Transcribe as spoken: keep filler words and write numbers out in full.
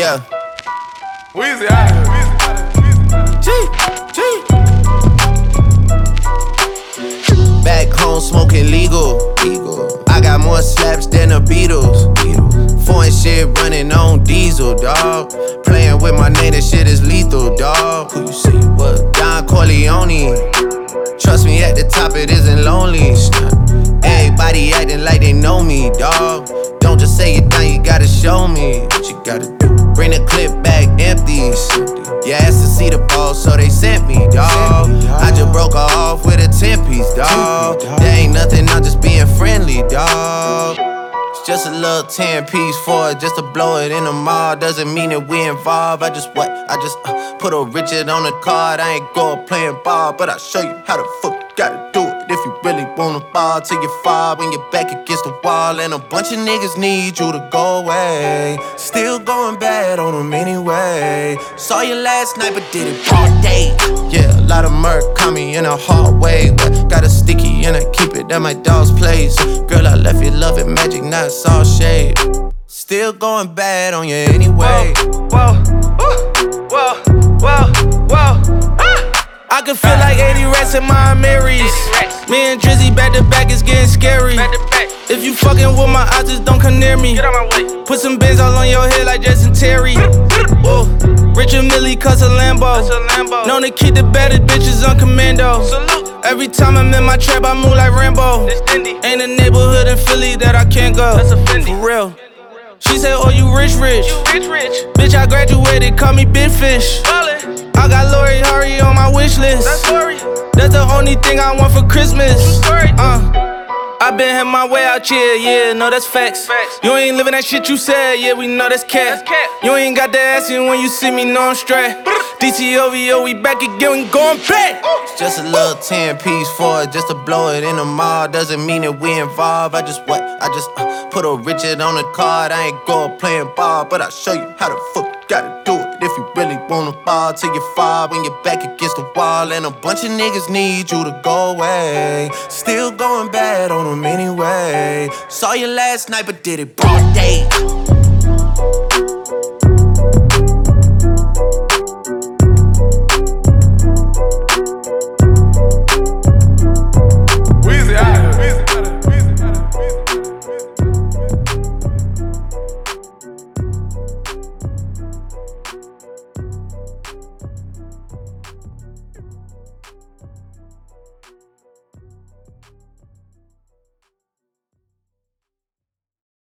Yeah. Weezy out of here. G, G. Back home smoking legal. legal. I got more slaps than the Beatles. Beatles. Foreign shit running on diesel, dawg. Playing with my name, that shit is lethal, dawg. Who you say you was? Don Corleone. Trust me, at the top it isn't lonely. Everybody acting like they know me, dawg. Don't just say it down, you gotta show me what you gotta do. Bring the clip back empty. You asked to see the ball, so they sent me, dawg. I just broke her off with a ten piece, dawg. There ain't nothing, I'm just being friendly, dawg. It's just a little ten piece for it, just to blow it in the mall. Doesn't mean that we involved. I just what? I just uh, put a Richard on the card. I ain't going playing ball, but I'll show you how the fuck you gotta do it. If you really wanna ball till you fall when you're back against the wall. And a bunch of niggas need you to go away. Still going bad on them anyway. Saw you last night but did it broad day. Yeah, a lot of murk caught me in a hard way. But got a sticky and I keep it at my dog's place. Girl, I left you love it magic, not all shade. Still going bad on you anyway. Whoa, whoa, whoa, whoa, whoa, ah! I can feel like eighty rats in my Marys. Me and Drizzy back to back, it's getting scary. If you fucking with my eyes, just don't come near me. Get out my way. Put some bins all on your head like Jason Terry. Whoa. Richard Millie cuss a Lambo. Lambo. Known to keep the baddest bitches on commando. Salute. Every time I'm in my trap, I move like Rambo. Ain't a neighborhood in Philly that I can't go. That's a Fendi. For real. She said, oh, you rich, rich. You rich, rich. Bitch, I graduated, call me Big Fish. Ballin'. I got Lori Hurry on my wish list. That's story. That's the only thing I want for Christmas. Story. Uh. I been had my way out here, yeah, no, that's facts. Facts. You ain't living that shit you said, yeah, we know that's cat. That's cat. You ain't got the ass in when you see me, no, I'm straight. D T O V O, we back again, we going back. It's just a little ten piece for it, just to blow it in the mall. Doesn't mean that we involved. I just what? I just uh, put a Richard on the card. I ain't going playing ball, but I'll show you how the fuck you gotta do it. If you really wanna ball till you fall when you're back against the wall. And a bunch of niggas need you to go away. Still going bad on them anyway. Saw you last night but did it broad day.